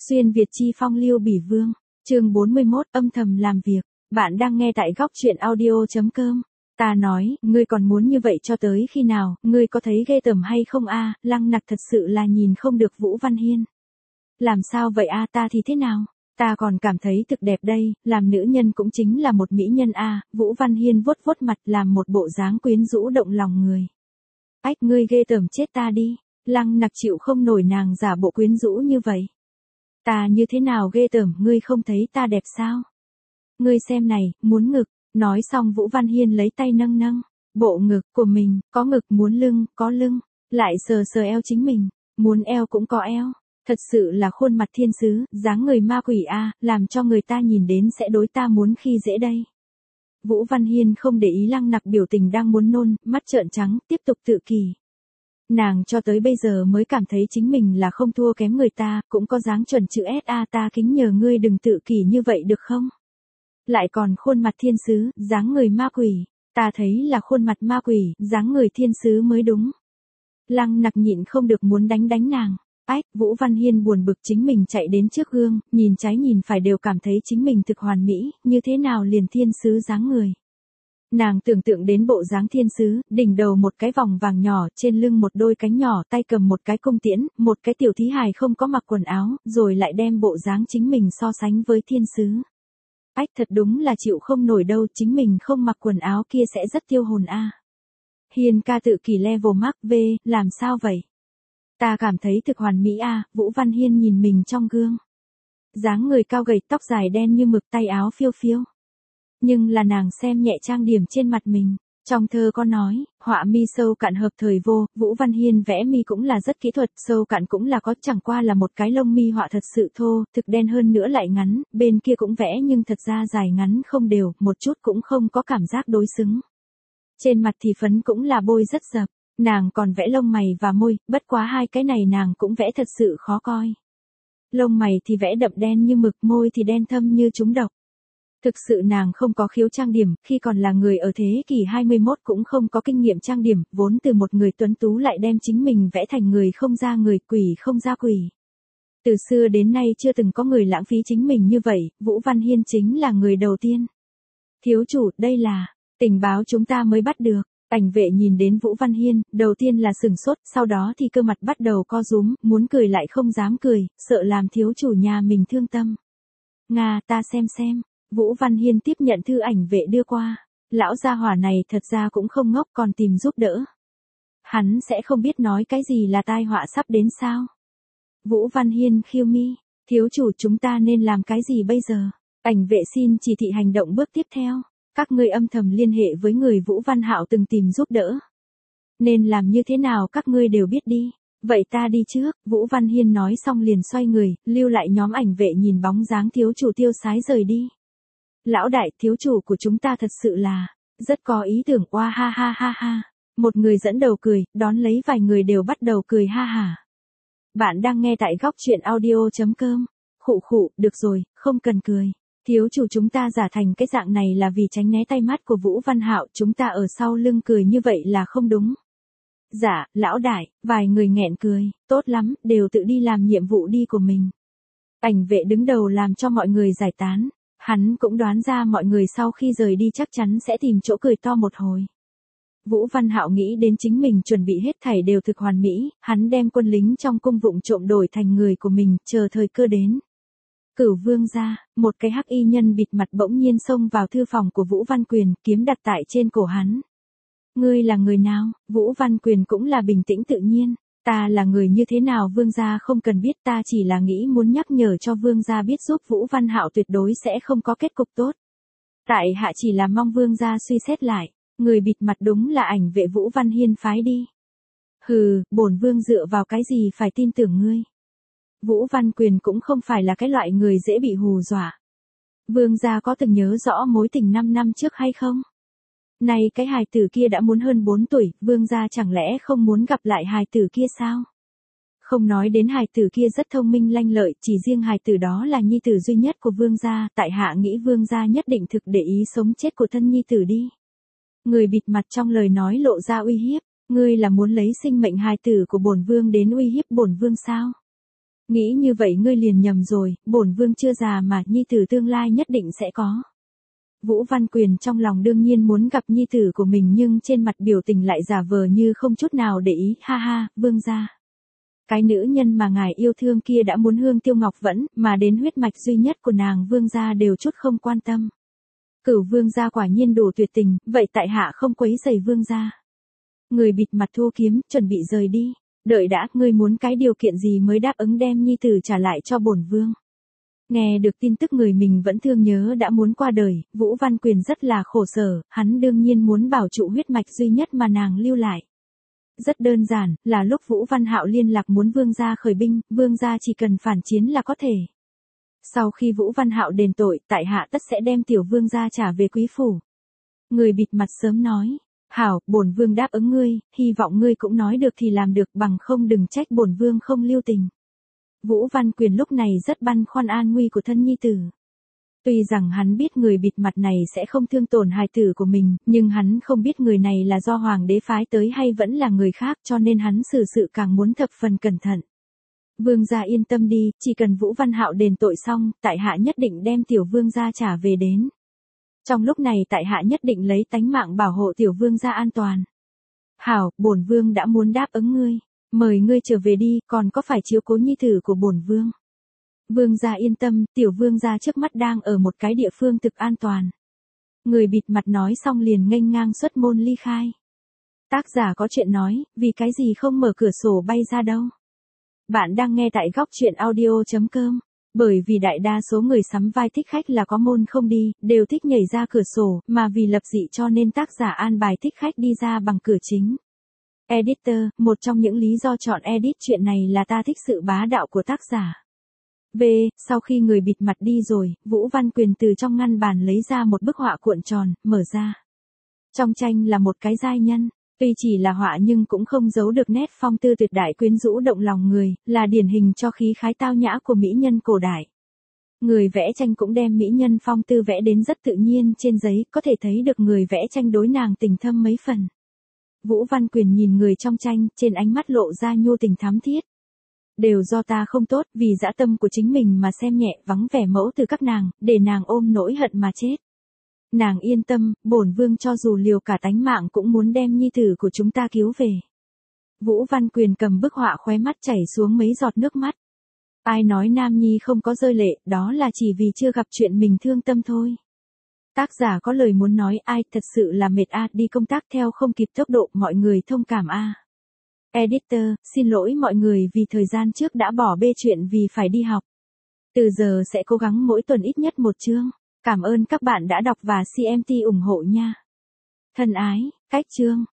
Xuyên Việt chi phong lưu bỉ vương, chương 41 âm thầm làm việc, bạn đang nghe tại góc truyện audio.com. Ta nói, ngươi còn muốn như vậy cho tới khi nào, ngươi có thấy ghê tởm hay không a? Lăng Nặc thật sự là nhìn không được Vũ Văn Hiên. Làm sao vậy a? Ta thì thế nào? Ta còn cảm thấy thực đẹp đây, làm nữ nhân cũng chính là một mỹ nhân a. Vũ Văn Hiên vuốt vuốt mặt làm một bộ dáng quyến rũ động lòng người. Ách, ngươi ghê tởm chết ta đi. Lăng Nặc chịu không nổi nàng giả bộ quyến rũ như vậy. Ta như thế nào ghê tởm, ngươi không thấy ta đẹp sao? Ngươi xem này, muốn ngực. Nói xong Vũ Văn Hiên lấy tay nâng nâng bộ ngực của mình, có ngực muốn lưng, có lưng, lại sờ sờ eo chính mình, muốn eo cũng có eo. Thật sự là khuôn mặt thiên sứ, dáng người ma quỷ a, làm cho người ta nhìn đến sẽ đối ta muốn khi dễ đây. Vũ Văn Hiên không để ý Lăng Nặc biểu tình đang muốn nôn, mắt trợn trắng, tiếp tục tự kỷ. Nàng cho tới bây giờ mới cảm thấy chính mình là không thua kém người ta, cũng có dáng chuẩn chữ S.A. Ta kính nhờ ngươi đừng tự kỷ như vậy được không? Lại còn khuôn mặt thiên sứ, dáng người ma quỷ. Ta thấy là khuôn mặt ma quỷ, dáng người thiên sứ mới đúng. Lăng Nặc nhịn không được muốn đánh nàng. Ách, Vũ Văn Hiên buồn bực chính mình chạy đến trước gương, nhìn trái nhìn phải đều cảm thấy chính mình thực hoàn mỹ, như thế nào liền thiên sứ dáng người. Nàng tưởng tượng đến bộ dáng thiên sứ, đỉnh đầu một cái vòng vàng nhỏ, trên lưng một đôi cánh nhỏ, tay cầm một cái cung tiễn, một cái tiểu thí hài không có mặc quần áo, rồi lại đem bộ dáng chính mình so sánh với thiên sứ. Ách, thật đúng là chịu không nổi đâu, chính mình không mặc quần áo kia sẽ rất tiêu hồn a. Hiên ca tự kỷ level max V, làm sao vậy? Ta cảm thấy thực hoàn mỹ a. Vũ Văn Hiên nhìn mình trong gương. Dáng người cao gầy, tóc dài đen như mực, tay áo phiêu phiêu. Nhưng là nàng xem nhẹ trang điểm trên mặt mình. Trong thơ có nói, họa mi sâu cạn hợp thời vô, Vũ Văn Hiên vẽ mi cũng là rất kỹ thuật, sâu cạn cũng là có, chẳng qua là một cái lông mi họa thật sự thô, thực đen hơn nữa lại ngắn, bên kia cũng vẽ nhưng thật ra dài ngắn không đều, một chút cũng không có cảm giác đối xứng. Trên mặt thì phấn cũng là bôi rất dập, nàng còn vẽ lông mày và môi, bất quá hai cái này nàng cũng vẽ thật sự khó coi. Lông mày thì vẽ đậm đen như mực, môi thì đen thâm như trúng độc. Thực sự nàng không có khiếu trang điểm, khi còn là người ở thế kỷ 21 cũng không có kinh nghiệm trang điểm, vốn từ một người tuấn tú lại đem chính mình vẽ thành người không ra người, quỷ không ra quỷ. Từ xưa đến nay chưa từng có người lãng phí chính mình như vậy, Vũ Văn Hiên chính là người đầu tiên. Thiếu chủ, đây là tình báo chúng ta mới bắt được. Ảnh vệ nhìn đến Vũ Văn Hiên, đầu tiên là sửng sốt, sau đó thì cơ mặt bắt đầu co rúm, muốn cười lại không dám cười, sợ làm thiếu chủ nhà mình thương tâm. Nga, ta xem. Vũ Văn Hiên tiếp nhận thư ảnh vệ đưa qua. Lão gia hỏa này thật ra cũng không ngốc, còn tìm giúp đỡ. Hắn sẽ không biết nói cái gì là tai họa sắp đến sao? Vũ Văn Hiên khiêu mi, thiếu chủ chúng ta nên làm cái gì bây giờ? Ảnh vệ xin chỉ thị hành động bước tiếp theo. Các ngươi âm thầm liên hệ với người Vũ Văn Hạo từng tìm giúp đỡ. Nên làm như thế nào các ngươi đều biết đi. Vậy ta đi trước, Vũ Văn Hiên nói xong liền xoay người, lưu lại nhóm ảnh vệ nhìn bóng dáng thiếu chủ tiêu sái rời đi. Lão đại, thiếu chủ của chúng ta thật sự là rất có ý tưởng, oa ha ha ha ha. Một người dẫn đầu cười, đón lấy vài người đều bắt đầu cười ha hả. Bạn đang nghe tại góc truyện audio.com. Khụ, được rồi, không cần cười. Thiếu chủ chúng ta giả thành cái dạng này là vì tránh né tay mắt của Vũ Văn Hạo, chúng ta ở sau lưng cười như vậy là không đúng. Dạ, lão đại, vài người nghẹn cười, tốt lắm, đều tự đi làm nhiệm vụ đi của mình. Ảnh vệ đứng đầu làm cho mọi người giải tán. Hắn cũng đoán ra mọi người sau khi rời đi chắc chắn sẽ tìm chỗ cười to một hồi. Vũ Văn Hạo nghĩ đến chính mình chuẩn bị hết thảy đều thực hoàn mỹ, hắn đem quân lính trong cung vụng trộm đổi thành người của mình, chờ thời cơ đến. Cửu vương gia, một cái hắc y nhân bịt mặt bỗng nhiên xông vào thư phòng của Vũ Văn Quyền, kiếm đặt tại trên cổ hắn. Ngươi là người nào? Vũ Văn Quyền cũng là bình tĩnh tự nhiên. Ta là người như thế nào vương gia không cần biết, ta chỉ là nghĩ muốn nhắc nhở cho vương gia biết giúp Vũ Văn Hạo tuyệt đối sẽ không có kết cục tốt. Tại hạ chỉ là mong vương gia suy xét lại, người bịt mặt đúng là ảnh vệ Vũ Văn Hiên phái đi. Hừ, bổn vương dựa vào cái gì phải tin tưởng ngươi. Vũ Văn Quyền cũng không phải là cái loại người dễ bị hù dọa. Vương gia có từng nhớ rõ mối tình 5 năm trước hay không? Này cái hài tử kia đã muốn hơn 4 tuổi, vương gia chẳng lẽ không muốn gặp lại hài tử kia sao? Không nói đến hài tử kia rất thông minh lanh lợi, chỉ riêng hài tử đó là nhi tử duy nhất của vương gia, tại hạ nghĩ vương gia nhất định thực để ý sống chết của thân nhi tử đi. Người bịt mặt trong lời nói lộ ra uy hiếp, ngươi là muốn lấy sinh mệnh hài tử của bổn vương đến uy hiếp bổn vương sao? Nghĩ như vậy ngươi liền nhầm rồi, bổn vương chưa già mà nhi tử tương lai nhất định sẽ có. Vũ Văn Quyền trong lòng đương nhiên muốn gặp nhi tử của mình nhưng trên mặt biểu tình lại giả vờ như không chút nào để ý, ha ha, vương gia. Cái nữ nhân mà ngài yêu thương kia đã muốn hương tiêu ngọc vẫn, mà đến huyết mạch duy nhất của nàng vương gia đều chút không quan tâm. Cửu vương gia quả nhiên đủ tuyệt tình, vậy tại hạ không quấy rầy vương gia. Người bịt mặt thu kiếm, chuẩn bị rời đi. Đợi đã, ngươi muốn cái điều kiện gì mới đáp ứng đem nhi tử trả lại cho bổn vương. Nghe được tin tức người mình vẫn thương nhớ đã muốn qua đời, Vũ Văn Quyền rất là khổ sở, hắn đương nhiên muốn bảo trụ huyết mạch duy nhất mà nàng lưu lại. Rất đơn giản, là lúc Vũ Văn Hạo liên lạc muốn vương gia khởi binh, vương gia chỉ cần phản chiến là có thể. Sau khi Vũ Văn Hạo đền tội, tại hạ tất sẽ đem tiểu vương gia trả về quý phủ. Người bịt mặt sớm nói, hảo, bổn vương đáp ứng ngươi, hy vọng ngươi cũng nói được thì làm được, bằng không đừng trách bổn vương không lưu tình. Vũ Văn Quyền lúc này rất băn khoăn an nguy của thân nhi tử. Tuy rằng hắn biết người bịt mặt này sẽ không thương tổn hài tử của mình, nhưng hắn không biết người này là do hoàng đế phái tới hay vẫn là người khác, cho nên hắn xử sự càng muốn thập phần cẩn thận. Vương gia yên tâm đi, chỉ cần Vũ Văn Hạo đền tội xong, tại hạ nhất định đem tiểu vương gia trả về đến. Trong lúc này tại hạ nhất định lấy tánh mạng bảo hộ tiểu vương gia an toàn. Hảo, bổn vương đã muốn đáp ứng ngươi, mời ngươi trở về đi, còn có phải chiếu cố nhi tử của bổn vương. Vương gia yên tâm, tiểu vương gia trước mắt đang ở một cái địa phương thực an toàn. Người bịt mặt nói xong liền nghênh ngang xuất môn ly khai. Tác giả có chuyện nói, vì cái gì không mở cửa sổ bay ra đâu. Bạn đang nghe tại góc truyện audio.com. Bởi vì đại đa số người sắm vai thích khách là có môn không đi, đều thích nhảy ra cửa sổ, mà vì lập dị cho nên tác giả an bài thích khách đi ra bằng cửa chính. Editor, một trong những lý do chọn edit chuyện này là ta thích sự bá đạo của tác giả. Sau khi người bịt mặt đi rồi, Vũ Văn Quyền từ trong ngăn bàn lấy ra một bức họa cuộn tròn, mở ra. Trong tranh là một cái giai nhân, tuy chỉ là họa nhưng cũng không giấu được nét phong tư tuyệt đại quyến rũ động lòng người, là điển hình cho khí khái tao nhã của mỹ nhân cổ đại. Người vẽ tranh cũng đem mỹ nhân phong tư vẽ đến rất tự nhiên trên giấy, có thể thấy được người vẽ tranh đối nàng tình thâm mấy phần. Vũ Văn Quyền nhìn người trong tranh, trên ánh mắt lộ ra nhu tình thắm thiết. Đều do ta không tốt, vì dã tâm của chính mình mà xem nhẹ vắng vẻ mẫu từ các nàng, để nàng ôm nỗi hận mà chết. Nàng yên tâm, bổn vương cho dù liều cả tánh mạng cũng muốn đem nhi tử của chúng ta cứu về. Vũ Văn Quyền cầm bức họa khóe mắt chảy xuống mấy giọt nước mắt. Ai nói nam nhi không có rơi lệ, đó là chỉ vì chưa gặp chuyện mình thương tâm thôi. Tác giả có lời muốn nói, ai thật sự là mệt đi công tác theo không kịp tốc độ, mọi người thông cảm Editor, xin lỗi mọi người vì thời gian trước đã bỏ bê chuyện vì phải đi học. Từ giờ sẽ cố gắng mỗi tuần ít nhất một chương. Cảm ơn các bạn đã đọc và CMT ủng hộ nha. Thân ái, cách chương.